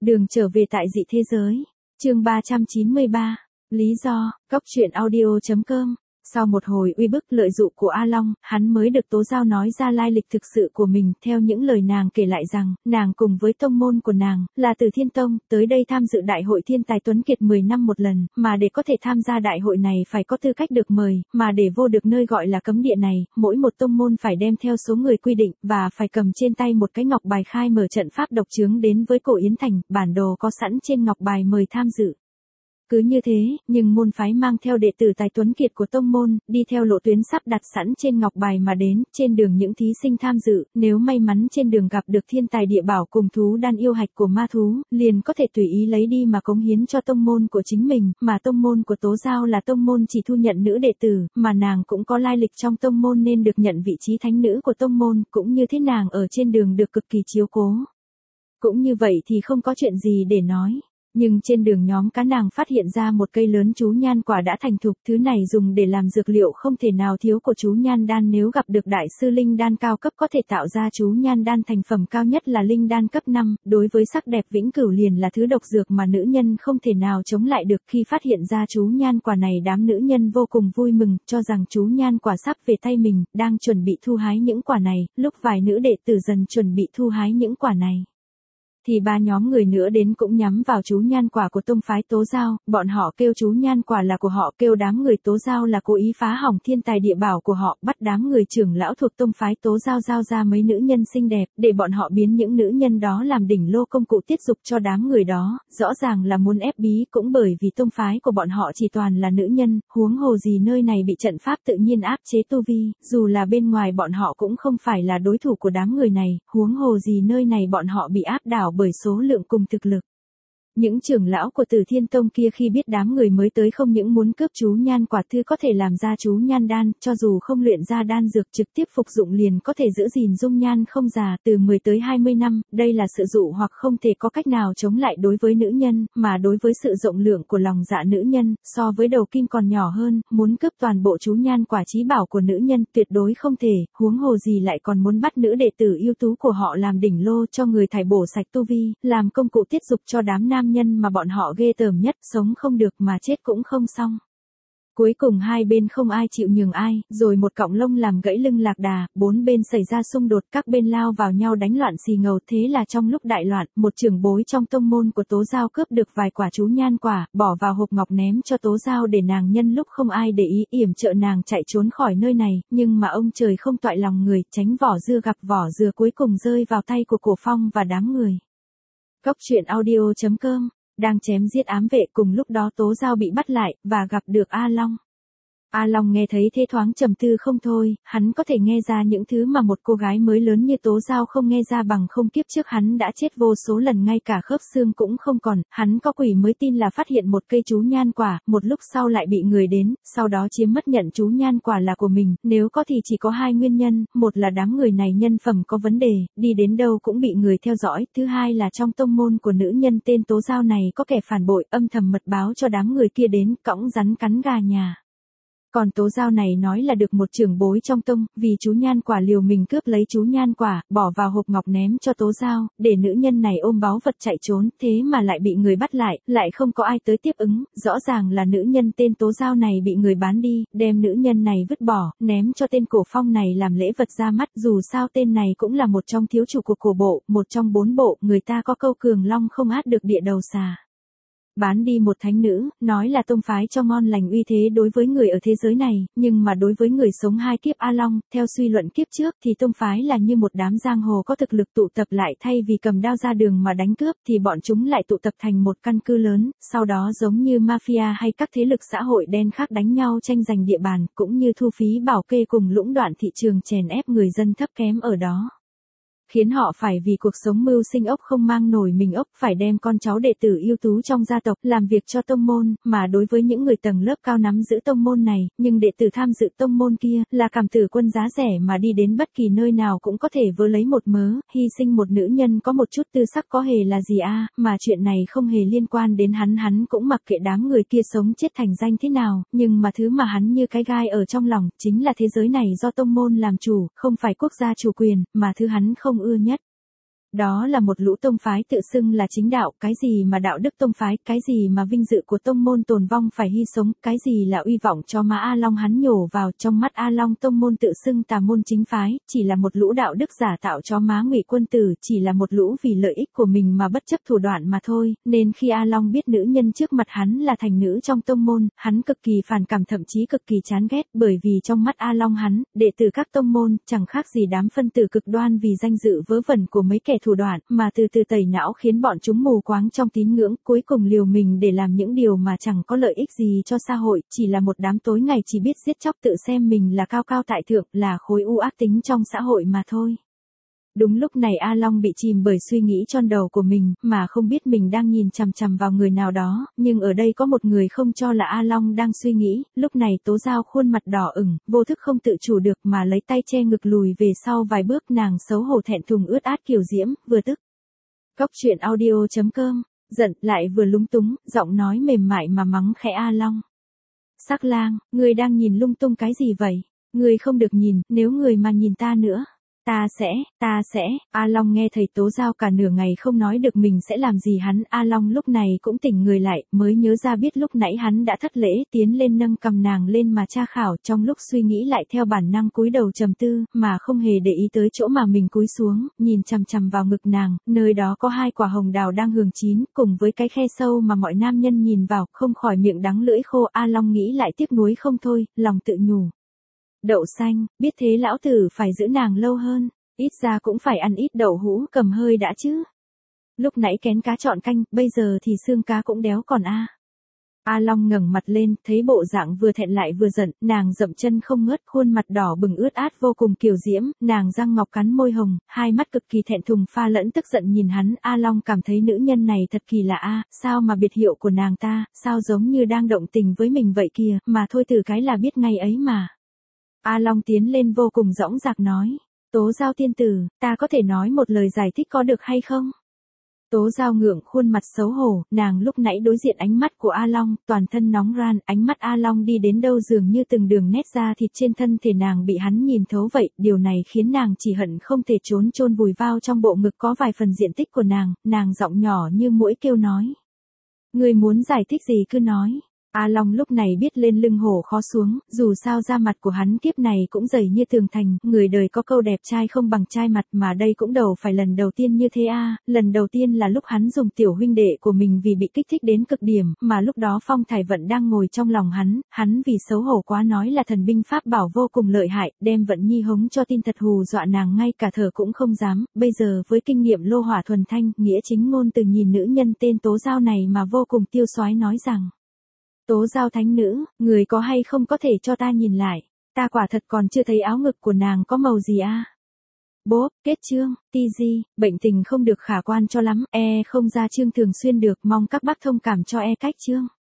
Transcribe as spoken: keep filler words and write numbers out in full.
Đường trở về tại dị thế giới. Chương ba trăm chín mươi ba. Lý do, Cóc truyện audio chấm com. Sau một hồi uy bức lợi dụ của A Long, hắn mới được Tố Giao nói ra lai lịch thực sự của mình, theo những lời nàng kể lại rằng, nàng cùng với tông môn của nàng, là từ Thiên Tông, tới đây tham dự đại hội Thiên Tài Tuấn Kiệt mười năm một lần, mà để có thể tham gia đại hội này phải có tư cách được mời, mà để vô được nơi gọi là cấm địa này, mỗi một tông môn phải đem theo số người quy định, và phải cầm trên tay một cái ngọc bài khai mở trận pháp độc chướng đến với cổ Yến Thành, bản đồ có sẵn trên ngọc bài mời tham dự. Cứ như thế, nhưng môn phái mang theo đệ tử tài tuấn kiệt của tông môn, đi theo lộ tuyến sắp đặt sẵn trên ngọc bài mà đến, trên đường những thí sinh tham dự, nếu may mắn trên đường gặp được thiên tài địa bảo cùng thú đan yêu hạch của ma thú, liền có thể tùy ý lấy đi mà cống hiến cho tông môn của chính mình, mà tông môn của Tố Giao là tông môn chỉ thu nhận nữ đệ tử, mà nàng cũng có lai lịch trong tông môn nên được nhận vị trí thánh nữ của tông môn, cũng như thế nàng ở trên đường được cực kỳ chiếu cố. Cũng như vậy thì không có chuyện gì để nói. Nhưng trên đường nhóm cá nàng phát hiện ra một cây lớn chú nhan quả đã thành thục, thứ này dùng để làm dược liệu không thể nào thiếu của chú nhan đan, nếu gặp được đại sư linh đan cao cấp có thể tạo ra chú nhan đan thành phẩm cao nhất là linh đan cấp năm, đối với sắc đẹp vĩnh cửu liền là thứ độc dược mà nữ nhân không thể nào chống lại được. Khi phát hiện ra chú nhan quả này, đám nữ nhân vô cùng vui mừng, cho rằng chú nhan quả sắp về tay mình, đang chuẩn bị thu hái những quả này, lúc vài nữ đệ tử dần chuẩn bị thu hái những quả này, thì ba nhóm người nữa đến cũng nhắm vào chú nhan quả của tông phái Tố Giao, bọn họ kêu chú nhan quả là của họ, kêu đám người Tố Giao là cố ý phá hỏng thiên tài địa bảo của họ, bắt đám người trưởng lão thuộc tông phái Tố Giao giao ra mấy nữ nhân xinh đẹp, để bọn họ biến những nữ nhân đó làm đỉnh lô công cụ tiết dục cho đám người đó, rõ ràng là muốn ép bí, cũng bởi vì tông phái của bọn họ chỉ toàn là nữ nhân, huống hồ gì nơi này bị trận pháp tự nhiên áp chế tu vi, dù là bên ngoài bọn họ cũng không phải là đối thủ của đám người này, huống hồ gì nơi này bọn họ bị áp đảo bởi số lượng cùng thực lực. Những trưởng lão của Từ Thiên Tông kia khi biết đám người mới tới không những muốn cướp chú nhan quả thư có thể làm ra chú nhan đan, cho dù không luyện ra đan dược trực tiếp phục dụng liền có thể giữ gìn dung nhan không già từ mười tới hai mươi năm, đây là sự dụ hoặc không thể có cách nào chống lại đối với nữ nhân, mà đối với sự rộng lượng của lòng dạ nữ nhân, so với đầu kim còn nhỏ hơn, muốn cướp toàn bộ chú nhan quả chí bảo của nữ nhân tuyệt đối không thể, huống hồ gì lại còn muốn bắt nữ đệ tử ưu tú của họ làm đỉnh lô cho người thải bổ sạch tu vi, làm công cụ tiết dục cho đám nam nhân mà bọn họ ghê tởm nhất, sống không được mà chết cũng không xong. Cuối cùng hai bên không ai chịu nhường ai, rồi một cọng lông làm gãy lưng lạc đà, bốn bên xảy ra xung đột, các bên lao vào nhau đánh loạn xì ngầu. Thế là trong lúc đại loạn, một trưởng bối trong tông môn của Tố Giao cướp được vài quả chú nhan quả, bỏ vào hộp ngọc ném cho Tố Giao để nàng nhân lúc không ai để ý, yểm trợ nàng chạy trốn khỏi nơi này, nhưng mà ông trời không toại lòng người, tránh vỏ dưa gặp vỏ dừa, cuối cùng rơi vào tay của Cổ Phong và đám người. Cóc truyện audio chấm com. Đang chém giết ám vệ, cùng lúc đó Tố Giao bị bắt lại, và gặp được A Long. A Long nghe thấy thế thoáng trầm tư không thôi, hắn có thể nghe ra những thứ mà một cô gái mới lớn như Tố Giao không nghe ra, bằng không kiếp trước hắn đã chết vô số lần ngay cả khớp xương cũng không còn, hắn có quỷ mới tin là phát hiện một cây chú nhan quả, một lúc sau lại bị người đến, sau đó chiếm mất nhận chú nhan quả là của mình, nếu có thì chỉ có hai nguyên nhân, một là đám người này nhân phẩm có vấn đề, đi đến đâu cũng bị người theo dõi, thứ hai là trong tông môn của nữ nhân tên Tố Giao này có kẻ phản bội, âm thầm mật báo cho đám người kia đến, cõng rắn cắn gà nhà. Còn Tố Giao này nói là được một trưởng bối trong tông, vì chú nhan quả liều mình cướp lấy chú nhan quả, bỏ vào hộp ngọc ném cho Tố Giao, để nữ nhân này ôm báu vật chạy trốn, thế mà lại bị người bắt lại, lại không có ai tới tiếp ứng, rõ ràng là nữ nhân tên Tố Giao này bị người bán đi, đem nữ nhân này vứt bỏ, ném cho tên Cổ Phong này làm lễ vật ra mắt, dù sao tên này cũng là một trong thiếu chủ của cổ bộ, một trong bốn bộ, người ta có câu cường long không át được địa đầu xà. Bán đi một thánh nữ, nói là tông phái cho ngon lành uy thế đối với người ở thế giới này, nhưng mà đối với người sống hai kiếp A Long, theo suy luận kiếp trước thì tông phái là như một đám giang hồ có thực lực tụ tập lại, thay vì cầm đao ra đường mà đánh cướp thì bọn chúng lại tụ tập thành một căn cứ lớn, sau đó giống như mafia hay các thế lực xã hội đen khác đánh nhau tranh giành địa bàn, cũng như thu phí bảo kê cùng lũng đoạn thị trường chèn ép người dân thấp kém ở đó. Khiến họ phải vì cuộc sống mưu sinh ốc không mang nổi mình ốc, phải đem con cháu đệ tử ưu tú trong gia tộc làm việc cho tông môn, mà đối với những người tầng lớp cao nắm giữ tông môn này, nhưng đệ tử tham dự tông môn kia là cảm tử quân giá rẻ mà đi đến bất kỳ nơi nào cũng có thể vơ lấy một mớ, hy sinh một nữ nhân có một chút tư sắc có hề là gì a, à, mà chuyện này không hề liên quan đến hắn, hắn cũng mặc kệ đám người kia sống chết thành danh thế nào, nhưng mà thứ mà hắn như cái gai ở trong lòng chính là thế giới này do tông môn làm chủ, không phải quốc gia chủ quyền, mà thứ hắn không ưa nhất. Đó là một lũ tông phái tự xưng là chính đạo, cái gì mà đạo đức tông phái, cái gì mà vinh dự của tông môn tồn vong phải hy sống, cái gì là uy vọng cho má A Long hắn nhổ vào. Trong mắt A Long, tông môn tự xưng tà môn chính phái, chỉ là một lũ đạo đức giả tạo cho má Ngụy quân tử, chỉ là một lũ vì lợi ích của mình mà bất chấp thủ đoạn mà thôi, nên khi A Long biết nữ nhân trước mặt hắn là thành nữ trong tông môn, hắn cực kỳ phản cảm, thậm chí cực kỳ chán ghét, bởi vì trong mắt A Long hắn, đệ tử các tông môn, chẳng khác gì đám phân tử cực đoan vì danh dự vớ vẩn của mấy kẻ thủ đoạn, mà từ từ tẩy não khiến bọn chúng mù quáng trong tín ngưỡng, cuối cùng liều mình để làm những điều mà chẳng có lợi ích gì cho xã hội, chỉ là một đám tối ngày chỉ biết giết chóc, tự xem mình là cao cao tại thượng, là khối u ác tính trong xã hội mà thôi. Đúng lúc này A Long bị chìm bởi suy nghĩ tròn đầu của mình, mà không biết mình đang nhìn chằm chằm vào người nào đó, nhưng ở đây có một người không cho là A Long đang suy nghĩ. Lúc này Tố Giao khuôn mặt đỏ ửng, vô thức không tự chủ được mà lấy tay che ngực lùi về sau vài bước, nàng xấu hổ thẹn thùng ướt át kiểu diễm, vừa tức. Cóc truyện audio chấm com, giận lại vừa lúng túng, giọng nói mềm mại mà mắng khẽ A Long. Sắc lang, người đang nhìn lung tung cái gì vậy? Người không được nhìn, nếu người mà nhìn ta nữa. Ta sẽ, ta sẽ, A Long nghe thầy Tố Giao cả nửa ngày không nói được mình sẽ làm gì hắn, A Long lúc này cũng tỉnh người lại, mới nhớ ra biết lúc nãy hắn đã thất lễ, tiến lên nâng cầm nàng lên mà tra khảo, trong lúc suy nghĩ lại theo bản năng cúi đầu trầm tư, mà không hề để ý tới chỗ mà mình cúi xuống, nhìn chằm chằm vào ngực nàng, nơi đó có hai quả hồng đào đang hưởng chín, cùng với cái khe sâu mà mọi nam nhân nhìn vào, không khỏi miệng đắng lưỡi khô. A Long nghĩ lại tiếc nuối không thôi, lòng tự nhủ. Đậu xanh, biết thế lão tử phải giữ nàng lâu hơn, ít ra cũng phải ăn ít đậu hũ cầm hơi đã chứ. Lúc nãy kén cá chọn canh, bây giờ thì xương cá cũng đéo còn a. A Long ngẩng mặt lên, thấy bộ dạng vừa thẹn lại vừa giận, nàng dậm chân không ngớt, khuôn mặt đỏ bừng ướt át vô cùng kiều diễm, nàng răng ngọc cắn môi hồng, hai mắt cực kỳ thẹn thùng pha lẫn tức giận nhìn hắn. A Long cảm thấy nữ nhân này thật kỳ lạ a, sao mà biệt hiệu của nàng ta, sao giống như đang động tình với mình vậy kìa, mà thôi từ cái là biết ngay ấy mà. A Long tiến lên vô cùng dõng dạc nói, Tố Giao tiên tử, ta có thể nói một lời giải thích có được hay không? Tố Giao ngượng khuôn mặt xấu hổ, nàng lúc nãy đối diện ánh mắt của A Long, toàn thân nóng ran, ánh mắt A Long đi đến đâu dường như từng đường nét da thịt trên thân thể nàng bị hắn nhìn thấu vậy, điều này khiến nàng chỉ hận không thể trốn chôn vùi vào trong bộ ngực có vài phần diện tích của nàng, nàng giọng nhỏ như muỗi kêu nói. Người muốn giải thích gì cứ nói. A Long lúc này biết lên lưng hổ khó xuống, dù sao da mặt của hắn kiếp này cũng dày như tường thành, người đời có câu đẹp trai không bằng trai mặt, mà đây cũng đâu phải lần đầu tiên như thế a, lần đầu tiên là lúc hắn dùng tiểu huynh đệ của mình vì bị kích thích đến cực điểm, mà lúc đó Phong Thải Vận đang ngồi trong lòng hắn, hắn vì xấu hổ quá nói là thần binh pháp bảo vô cùng lợi hại, đem Vận Nhi hống cho tin thật hù dọa nàng ngay cả thở cũng không dám, bây giờ với kinh nghiệm lô hỏa thuần thanh, nghĩa chính ngôn từ nhìn nữ nhân tên Tố Giao này mà vô cùng tiêu soái nói rằng. Tố Giao thánh nữ, người có hay không có thể cho ta nhìn lại, ta quả thật còn chưa thấy áo ngực của nàng có màu gì a. Bốp, kết chương, ti di, bệnh tình không được khả quan cho lắm, e không ra chương thường xuyên được, mong các bác thông cảm cho e cách chương.